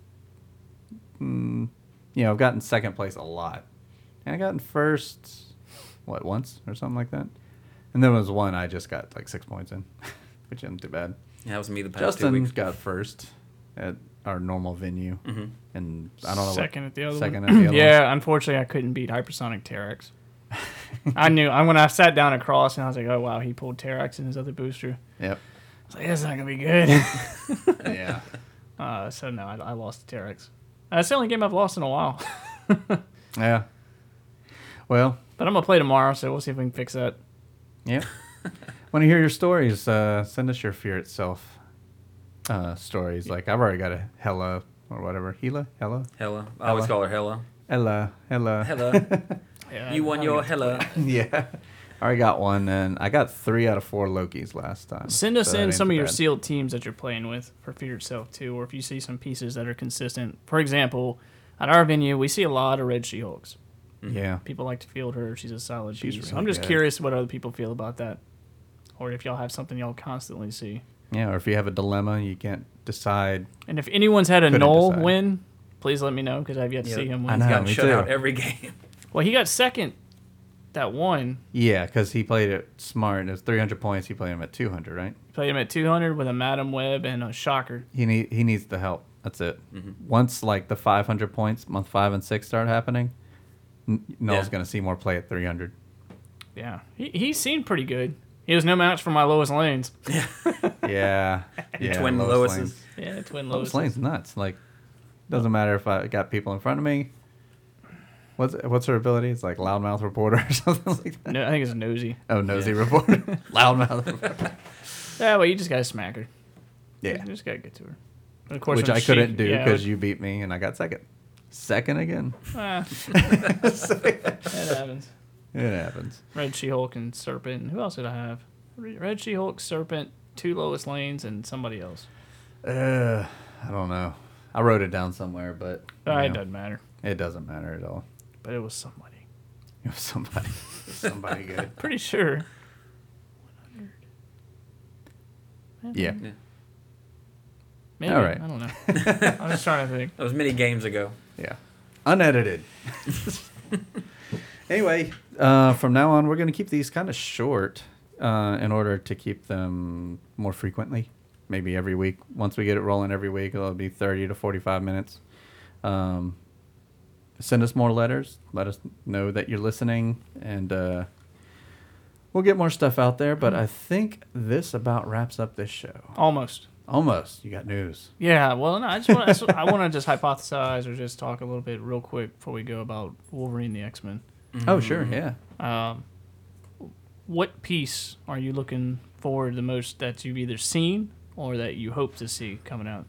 Speaker 2: I've gotten second place a lot. And I gotten first, once or something like that? And there was one I just got like 6 points in, which isn't too bad.
Speaker 4: Yeah, that was me the past 2
Speaker 2: Justin
Speaker 4: weeks.
Speaker 2: got first at our normal venue.
Speaker 4: Mm-hmm.
Speaker 2: And I don't know
Speaker 3: Second at the other
Speaker 2: second
Speaker 3: one.
Speaker 2: at the other
Speaker 3: Yeah, unfortunately, I couldn't beat Hypersonic Terex. I knew. When I sat down across, and I was like, oh, wow, he pulled Terex in his other booster.
Speaker 2: Yep.
Speaker 3: I was like, that's not going to be good.
Speaker 2: Yeah.
Speaker 3: So, no, I lost to Terex. That's the only game I've lost in a while.
Speaker 2: Yeah. Well,
Speaker 3: But I'm going to play tomorrow, so we'll see if we can fix that.
Speaker 2: yeah. Want to hear your stories? Send us your Fear Itself stories. Like, I've already got a Hella or whatever. Hela?
Speaker 4: Hella. I always call her Hella.
Speaker 2: Hella.
Speaker 4: Hella.
Speaker 3: Yeah,
Speaker 4: You won
Speaker 3: I
Speaker 4: your
Speaker 3: don't get to
Speaker 4: Hella.
Speaker 2: Yeah. I already got one, and I got 3 out of 4 Lokis last time.
Speaker 3: Send us
Speaker 2: so that
Speaker 3: in
Speaker 2: ain't
Speaker 3: some
Speaker 2: too
Speaker 3: of your
Speaker 2: bad.
Speaker 3: sealed teams that you're playing with for Fear Itself too, or if you see some pieces that are consistent. For example, at our venue, we see a lot of Red She-Hulks.
Speaker 2: Yeah.
Speaker 3: People like to field her. She's a solid
Speaker 2: She's
Speaker 3: piece.
Speaker 2: really
Speaker 3: I'm just
Speaker 2: good.
Speaker 3: curious what other people feel about that, or if y'all have something y'all constantly see.
Speaker 2: Yeah, or if you have a dilemma, you can't decide.
Speaker 3: And if anyone's had a
Speaker 2: Couldn't
Speaker 3: null
Speaker 2: decide.
Speaker 3: win, please let me know because I've yet to see him
Speaker 2: I
Speaker 3: win.
Speaker 2: know.
Speaker 4: He's gotten
Speaker 2: me
Speaker 4: shut
Speaker 2: too.
Speaker 4: out every game.
Speaker 3: Well, he got second that one.
Speaker 2: Yeah, because he played it smart. It was 300 points. He played him at 200, right?
Speaker 3: Played him at 200 with a Madam Web and a Shocker.
Speaker 2: He needs the help. That's it. Once like the 500 points, month 5 and 6 start happening, Noel's
Speaker 4: Yeah.
Speaker 2: going to see more play at 300.
Speaker 3: Yeah, he seemed pretty good. He was no match for my Lois Lanes.
Speaker 2: Yeah. Yeah.
Speaker 4: Twin
Speaker 2: Lois
Speaker 4: Loises.
Speaker 2: Lanes.
Speaker 3: Yeah, twin
Speaker 2: Lois
Speaker 3: Lois.
Speaker 2: Lane's nuts. Like, doesn't matter if I got people in front of me. What's her ability? It's like loudmouth reporter or something like that.
Speaker 3: No, I think it's nosy.
Speaker 2: Oh, nosy reporter. Loudmouth reporter.
Speaker 3: Yeah, well, you just gotta smack her.
Speaker 2: Yeah.
Speaker 3: You just gotta get to her. And of course,
Speaker 2: Which
Speaker 3: when
Speaker 2: I couldn't do
Speaker 3: yeah,
Speaker 2: because you beat me and I got second. Second again.
Speaker 3: It happens.
Speaker 2: It happens.
Speaker 3: Red She-Hulk and Serpent. And who else did I have? Red She-Hulk, Serpent, 2 Lois Lanes, and somebody else.
Speaker 2: I don't know. I wrote it down somewhere, but you
Speaker 3: It
Speaker 2: know,
Speaker 3: doesn't matter.
Speaker 2: it doesn't matter at all.
Speaker 3: But it was somebody.
Speaker 2: It was somebody. It was somebody good.
Speaker 3: Pretty sure.
Speaker 2: Yeah.
Speaker 4: Yeah.
Speaker 3: Maybe.
Speaker 2: All right.
Speaker 3: I don't know. I'm just trying to think.
Speaker 4: That was many games ago.
Speaker 2: Yeah. Unedited. Anyway, from now on, we're going to keep these kind of short in order to keep them more frequently. Maybe every week. Once we get it rolling every week, it'll be 30 to 45 minutes. Send us more letters. Let us know that you're listening, and we'll get more stuff out there. But I think this about wraps up this show.
Speaker 3: Almost.
Speaker 2: Almost. You got news.
Speaker 3: Yeah, well, no, I want to just hypothesize or just talk a little bit real quick before we go about Wolverine the X-Men.
Speaker 2: Oh, sure. Yeah.
Speaker 3: What piece are you looking forward the most that you've either seen or that you hope to see coming out?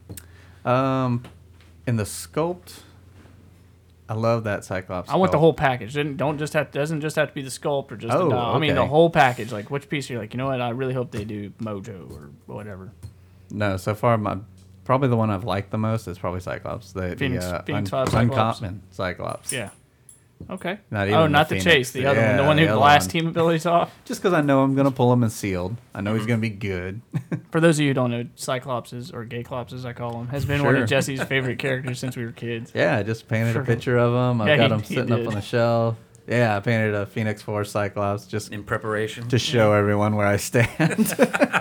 Speaker 2: In the sculpt, I love that Cyclops.
Speaker 3: I want the
Speaker 2: sculpt.
Speaker 3: whole package. Doesn't just have to be the sculpt or just
Speaker 2: Oh,
Speaker 3: the doll. I mean the
Speaker 2: okay.
Speaker 3: whole package. Like which piece you're like, you know what? I really hope they do Mojo or whatever.
Speaker 2: No, so far probably the one I've liked the most is probably Cyclops.
Speaker 3: Phoenix 5 Cyclops.
Speaker 2: Uncommon Cyclops.
Speaker 3: Yeah. Okay.
Speaker 2: Not even
Speaker 3: not the
Speaker 2: Phoenix.
Speaker 3: Chase, the other one, the one who
Speaker 2: the other
Speaker 3: blasts
Speaker 2: one.
Speaker 3: team abilities off.
Speaker 2: Just because I know I'm gonna pull him in sealed. I know he's gonna be good.
Speaker 3: For those of you who don't know, Cyclops or Gayclops as I call him, has been one
Speaker 2: Sure.
Speaker 3: of Jesse's favorite characters since we were kids.
Speaker 2: Yeah, I just painted
Speaker 3: Sure.
Speaker 2: a picture of him. I've
Speaker 3: Yeah,
Speaker 2: got
Speaker 3: he-
Speaker 2: him
Speaker 3: he
Speaker 2: sitting up
Speaker 3: did.
Speaker 2: on the shelf. Yeah, I painted a Phoenix Force Cyclops just
Speaker 4: In preparation.
Speaker 2: to show everyone where I stand.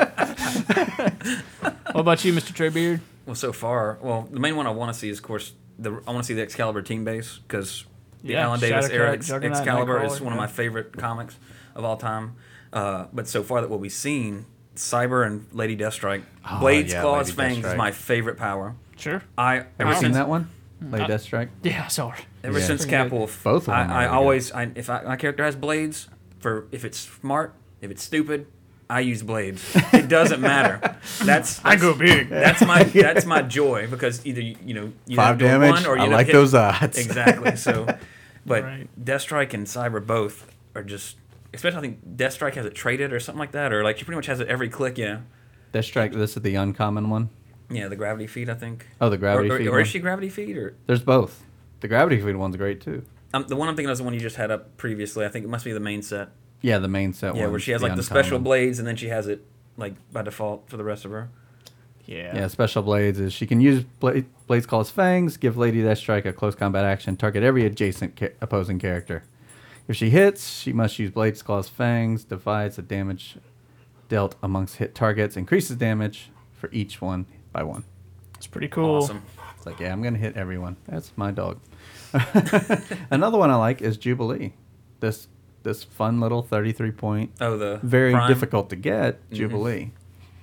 Speaker 3: What about you, Mr. Treebeard?
Speaker 4: Well, so far, the main one I want to see is, of course, I want to see the Excalibur team base because the
Speaker 3: Yeah,
Speaker 4: Alan Davis
Speaker 3: Shadowcat,
Speaker 4: era
Speaker 3: Juggernaut,
Speaker 4: Excalibur is
Speaker 3: Nightcrawler,
Speaker 4: one of
Speaker 3: yeah.
Speaker 4: my favorite comics of all time. But so far that what we've seen, Cyber and Lady Deathstrike,
Speaker 2: Oh,
Speaker 4: Blades,
Speaker 2: yeah,
Speaker 4: Claws,
Speaker 2: Lady
Speaker 4: Fangs is
Speaker 2: Deathstrike.
Speaker 4: my favorite power.
Speaker 3: Sure.
Speaker 4: Ever
Speaker 2: Ever seen
Speaker 4: since
Speaker 2: that one? Lady Deathstrike?
Speaker 3: Yeah, sorry.
Speaker 4: Ever
Speaker 2: Yeah.
Speaker 4: since
Speaker 3: Pretty good.
Speaker 4: Capwolf,
Speaker 2: Both of them are
Speaker 4: I
Speaker 2: really
Speaker 4: always, if my character has blades, if it's smart, if it's stupid, I use blades. It doesn't matter. That's
Speaker 3: I go big.
Speaker 4: That's my joy because either you
Speaker 2: 5
Speaker 4: end up doing
Speaker 2: damage.
Speaker 4: one or you
Speaker 2: I
Speaker 4: end up
Speaker 2: like
Speaker 4: hitting-
Speaker 2: those odds.
Speaker 4: Exactly. So, but
Speaker 3: Right.
Speaker 4: Deathstrike and Cyber both are just. Especially, I think Deathstrike has it traded or something like that, or like she pretty much has it every click. Yeah,
Speaker 2: Deathstrike. This is the uncommon one.
Speaker 4: yeah, the gravity feed, I think.
Speaker 2: Oh, the gravity
Speaker 4: or,
Speaker 2: feed
Speaker 4: or
Speaker 2: one.
Speaker 4: is she gravity feed or
Speaker 2: There's both. The gravity feed one's great too.
Speaker 4: the one I'm thinking of is the one you just had up previously. I think it must be the main set.
Speaker 2: Yeah, the main set one.
Speaker 4: Yeah, where she has like the special blades, and then she has it like by default for the rest of her.
Speaker 3: Yeah.
Speaker 2: Yeah, special blades is she can use blades called fangs, give Lady Deathstrike a close combat action, target every adjacent opposing character. If she hits, she must use blades claws fangs, divides the damage dealt amongst hit targets, increases damage for each one by 1.
Speaker 3: It's pretty cool.
Speaker 4: Awesome.
Speaker 2: It's like, yeah, I'm gonna hit everyone. That's my dog. Another one I like is Jubilee. This fun little 33 point,
Speaker 4: Oh, the
Speaker 2: very
Speaker 4: Prime?
Speaker 2: difficult to get Jubilee.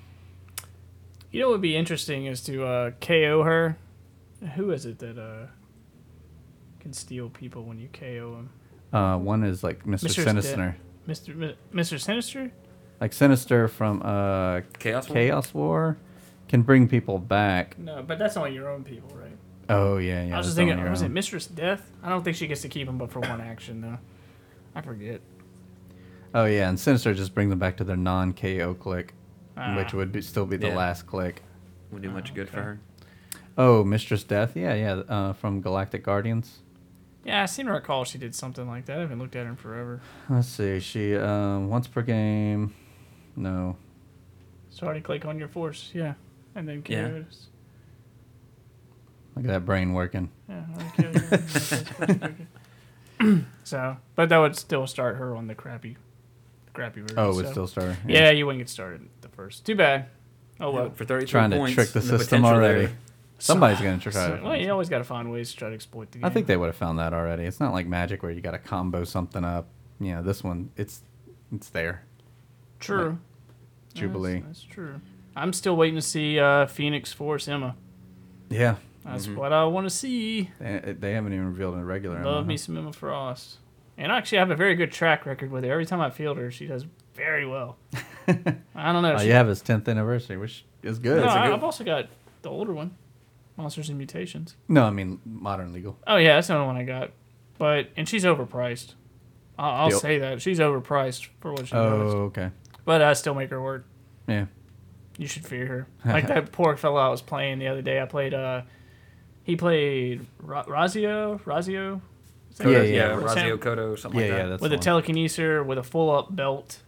Speaker 3: You know what would be interesting is to KO her. Who is it that can steal people when you KO them?
Speaker 2: One is like Mr.
Speaker 3: Mr.
Speaker 2: Sinister,
Speaker 3: Mr. Sinister?
Speaker 2: like Sinister from
Speaker 4: Chaos War?
Speaker 2: Chaos War, can bring people back.
Speaker 3: No, but that's only your own people, right?
Speaker 2: Oh yeah, yeah.
Speaker 3: I was just
Speaker 2: that's on
Speaker 3: thinking,
Speaker 2: your
Speaker 3: was it
Speaker 2: own.
Speaker 3: Mistress Death? I don't think she gets to keep them but for one action, though. I forget.
Speaker 2: Oh yeah, and Sinister just brings them back to their non-KO click, which
Speaker 3: Ah.
Speaker 2: would still be the
Speaker 4: Yeah.
Speaker 2: last click.
Speaker 4: Would do much good for her.
Speaker 2: Oh, Mistress Death, yeah, from Galactic Guardians.
Speaker 3: Yeah, I seem to recall she did something like that. I haven't looked at her in forever.
Speaker 2: Let's see, she once per game. No,
Speaker 3: Starting click on your force, yeah. And then
Speaker 4: Yeah.
Speaker 3: KOs.
Speaker 2: look at that brain working.
Speaker 3: Yeah, okay. So, but that would still start her on the crappy version.
Speaker 2: Oh, it would
Speaker 3: so.
Speaker 2: still start.
Speaker 3: Yeah, you wouldn't get started at the first. Too bad. Oh well.
Speaker 4: For 33
Speaker 2: Trying to
Speaker 4: points,
Speaker 2: trick the
Speaker 4: and
Speaker 2: system
Speaker 4: potential
Speaker 2: already.
Speaker 4: there.
Speaker 2: Somebody's gonna try
Speaker 3: So,
Speaker 2: to.
Speaker 3: well, you always got to find ways to try to exploit the game.
Speaker 2: I think they would have found that already. It's not like Magic where you got to combo something up. Yeah, this one, it's there.
Speaker 3: True.
Speaker 2: Jubilee.
Speaker 3: That's true. I'm still waiting to see Phoenix force Emma.
Speaker 2: Yeah.
Speaker 3: That's what I want to see.
Speaker 2: They haven't even revealed a regular.
Speaker 3: Love
Speaker 2: Emma,
Speaker 3: me some Emma Frost. And I actually have a very good track record with her. Every time I field her, she does very well. I don't know.
Speaker 2: Oh, you have his 10th anniversary, which is good.
Speaker 3: No,
Speaker 2: It's a good-
Speaker 3: I've also got the older one, Monsters and Mutations.
Speaker 2: No, I mean Modern Legal.
Speaker 3: Oh yeah, that's the only one I got. And she's overpriced. I'll
Speaker 2: Deal.
Speaker 3: say that she's overpriced for what she does.
Speaker 2: Oh, okay.
Speaker 3: But I still make her work.
Speaker 2: Yeah.
Speaker 3: You should fear her. Like that poor fellow I was playing the other day. I played. He played Razio. Is that
Speaker 2: Yeah,
Speaker 3: right?
Speaker 2: yeah.
Speaker 4: Razio Kodo, something like that.
Speaker 2: That's
Speaker 3: With a
Speaker 2: the one.
Speaker 3: telekineser, with a full up belt,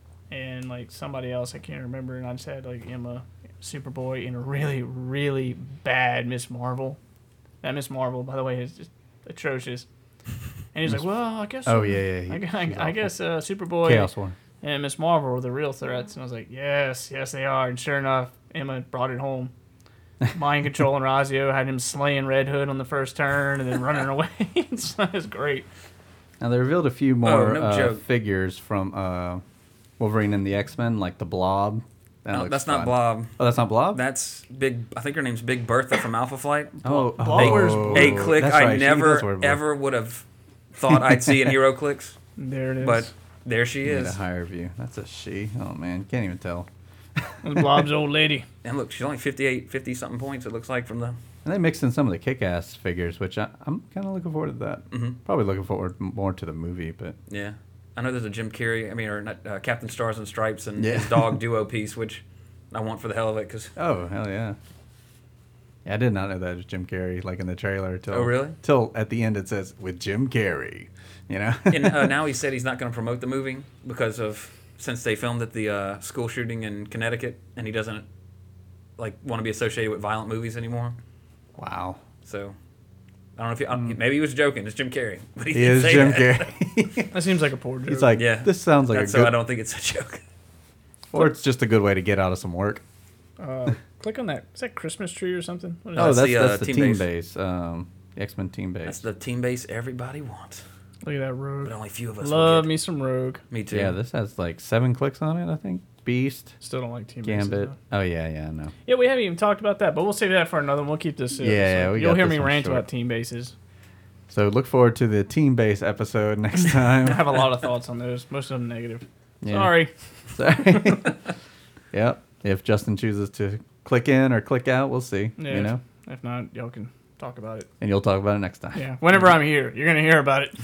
Speaker 3: and like somebody else I can't remember. And I just had like Emma, Superboy, and a really, really bad Miss Marvel. That Miss Marvel, by the way, is just atrocious. And he's like, "Well, I guess."
Speaker 2: Oh, yeah.
Speaker 3: I guess Superboy
Speaker 2: Chaos War.
Speaker 3: and Miss Marvel were the real threats. And I was like, "Yes, they are." And sure enough, Emma brought it home. Mind controlling Razio, had him slaying Red Hood on the first turn, and then running away. So it was great.
Speaker 2: Now, they revealed a few more
Speaker 4: no joke.
Speaker 2: figures from Wolverine and the X-Men, like the Blob. That
Speaker 4: No,
Speaker 2: looks
Speaker 4: that's
Speaker 2: fun.
Speaker 4: not Blob.
Speaker 2: Oh, that's not Blob?
Speaker 4: That's Big. I think her name's Big Bertha from Alpha Flight.
Speaker 2: Oh,
Speaker 3: Blob wears blue.
Speaker 4: A click
Speaker 2: that's
Speaker 4: I
Speaker 2: right, she does wear
Speaker 4: never
Speaker 2: blue.
Speaker 4: ever would have thought I'd see in Hero Clicks,
Speaker 3: There it is.
Speaker 4: but there she
Speaker 2: Need a
Speaker 4: is.
Speaker 2: higher view. That's a she. Oh, man. Can't even tell.
Speaker 3: That's Blob's old lady.
Speaker 4: And look, she's only 50 something points. It looks like from the.
Speaker 2: And they mixed in some of the Kick-Ass figures, which I'm kind of looking forward to that.
Speaker 4: Mhm.
Speaker 2: Probably looking forward more to the movie, but
Speaker 4: Yeah, I know there's a Jim Carrey. I mean, or not, Captain Stars and Stripes and
Speaker 2: Yeah.
Speaker 4: his dog duo piece, which I want for the hell of it. Cause
Speaker 2: oh, hell yeah. Yeah, I did not know that was Jim Carrey, like in the trailer. Till,
Speaker 4: Oh, really?
Speaker 2: Till at the end it says, with Jim Carrey, you know?
Speaker 4: and now he said he's not going to promote the movie because of since they filmed at the school shooting in Connecticut, and he doesn't like want to be associated with violent movies anymore.
Speaker 2: Wow.
Speaker 4: So I don't know if maybe he was joking. It's Jim Carrey, but he
Speaker 2: He
Speaker 4: didn't
Speaker 2: is
Speaker 4: say
Speaker 2: Jim
Speaker 4: that.
Speaker 2: Carrey.
Speaker 3: That seems like a poor joke.
Speaker 2: He's like,
Speaker 4: Yeah.
Speaker 2: this sounds like
Speaker 4: That's
Speaker 2: a
Speaker 4: so I
Speaker 2: good...
Speaker 4: don't think it's a joke.
Speaker 2: Or it's just a good way to get out of some work.
Speaker 3: Click on that. Is that Christmas tree or something? What is
Speaker 2: Oh,
Speaker 3: that?
Speaker 2: that's the
Speaker 4: Team
Speaker 2: team
Speaker 4: base.
Speaker 2: base. The X-Men team base.
Speaker 4: That's the team base everybody wants,
Speaker 3: Look at that
Speaker 4: but
Speaker 3: Rogue.
Speaker 4: only few of us.
Speaker 3: Love
Speaker 4: will
Speaker 3: me
Speaker 4: get.
Speaker 3: some Rogue.
Speaker 4: Me too.
Speaker 2: Yeah, this has like 7 clicks on it, I think. Beast,
Speaker 3: Still don't like Team Bases,
Speaker 2: Gambit.
Speaker 3: though.
Speaker 2: Oh, yeah, no.
Speaker 3: Yeah, we haven't even talked about that, but we'll save that for another one. We'll keep this.
Speaker 2: Yeah, we
Speaker 3: you'll
Speaker 2: got
Speaker 3: hear
Speaker 2: this
Speaker 3: me
Speaker 2: one
Speaker 3: rant
Speaker 2: short.
Speaker 3: about team bases.
Speaker 2: So look forward to the team base episode next
Speaker 3: I
Speaker 2: time.
Speaker 3: have a lot of thoughts on those. Most of them negative.
Speaker 2: Yeah.
Speaker 3: Sorry.
Speaker 2: Sorry. Yep. If Justin chooses to click in or click out, we'll see.
Speaker 3: Yeah.
Speaker 2: You know,
Speaker 3: If not, y'all can talk about it.
Speaker 2: and you'll talk about it next time.
Speaker 3: Yeah. Whenever I'm here, you're gonna hear about it.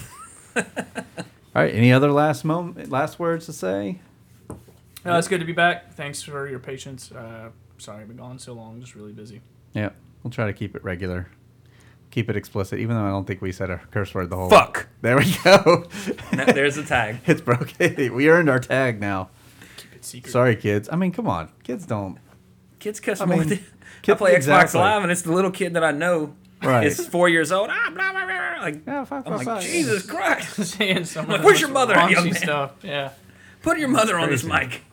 Speaker 2: All right. Any other last words to say?
Speaker 3: It's good to be back. Thanks for your patience. Sorry I've been gone so long. Just really busy.
Speaker 2: Yeah. We'll try to keep it regular. Keep it explicit, even though I don't think we said a curse word the whole.
Speaker 4: Fuck.
Speaker 2: There we go.
Speaker 4: There's the tag.
Speaker 2: It's broken. We earned our tag now.
Speaker 3: Keep it secret.
Speaker 2: Sorry, kids. I mean, come on. Kids don't.
Speaker 4: Kids cuss
Speaker 2: I
Speaker 4: more
Speaker 2: mean,
Speaker 4: than I
Speaker 2: kids-
Speaker 4: play Xbox
Speaker 2: exactly.
Speaker 4: Live, and it's the little kid that I know.
Speaker 2: Right.
Speaker 4: Is 4 years old. Ah, blah, blah, blah. Like,
Speaker 2: Yeah, fuck,
Speaker 4: I'm like,
Speaker 2: fuck.
Speaker 4: Jesus Christ.
Speaker 3: Saying some
Speaker 4: Like,
Speaker 3: of
Speaker 4: where's
Speaker 3: the
Speaker 4: your mother,
Speaker 3: raunchy
Speaker 4: young man?
Speaker 3: stuff. Yeah.
Speaker 4: Put your mother on this
Speaker 2: crazy.
Speaker 4: mic.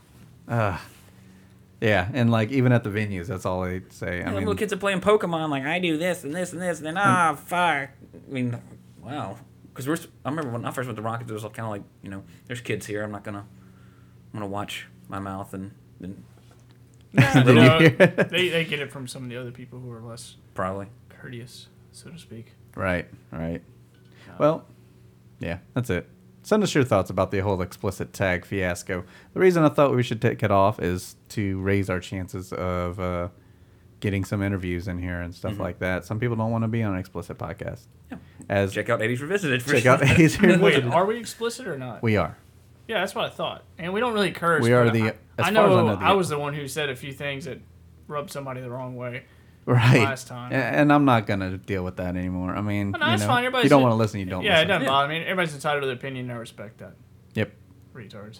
Speaker 2: Yeah, and like even at the venues, that's all they say.
Speaker 4: Yeah,
Speaker 2: I mean,
Speaker 4: little kids are playing Pokemon. Like, I do this and this and this, and then fuck. I mean, wow. Because I remember when I first went to Rockets, it was kind of like, there's kids here. I'm gonna watch my mouth and
Speaker 3: Nah,
Speaker 2: Did
Speaker 3: no,
Speaker 2: you hear it?
Speaker 3: they get it from some of the other people who are less
Speaker 4: probably.
Speaker 3: courteous, so to speak.
Speaker 2: Right. Well, yeah, that's it. Send us your thoughts about the whole explicit tag fiasco. The reason I thought we should take it off is to raise our chances of getting some interviews in here and stuff like that. Some people don't want to be on an explicit podcast.
Speaker 4: Yeah.
Speaker 2: As
Speaker 4: Check out 80s Revisited. For
Speaker 2: check out
Speaker 4: sure.
Speaker 2: A's
Speaker 3: Wait,
Speaker 2: Revisited.
Speaker 3: are we explicit or not?
Speaker 2: We are.
Speaker 3: Yeah, that's what I thought. And we don't really curse.
Speaker 2: We are
Speaker 3: but
Speaker 2: the-
Speaker 3: I
Speaker 2: as far as I
Speaker 3: know
Speaker 2: know, the-
Speaker 3: I was the one who said a few things that rubbed somebody the wrong way.
Speaker 2: Right.
Speaker 3: Last time.
Speaker 2: And I'm not going to deal with that anymore. I mean,
Speaker 3: Well, no, that's fine.
Speaker 2: if
Speaker 3: Everybody's
Speaker 2: you don't
Speaker 3: in-
Speaker 2: want to listen, you don't
Speaker 3: Yeah, it
Speaker 2: listen.
Speaker 3: doesn't bother me. Everybody's entitled to their opinion, and I respect that.
Speaker 2: Yep.
Speaker 3: Retards.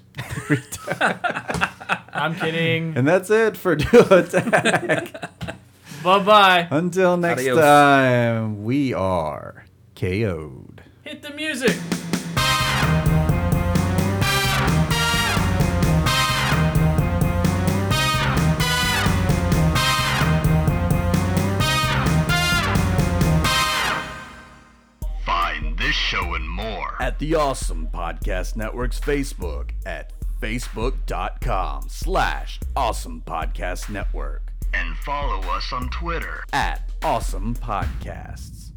Speaker 3: I'm kidding.
Speaker 2: And that's it for Duo Attack.
Speaker 3: Bye-bye.
Speaker 2: Until next
Speaker 4: Adios.
Speaker 2: time, we are KO'd.
Speaker 3: Hit the music.
Speaker 1: Find this show and more at the Awesome Podcast Network's Facebook at Facebook.com/Awesome Podcast Network.
Speaker 5: And follow us on Twitter.
Speaker 1: @Awesome Podcasts.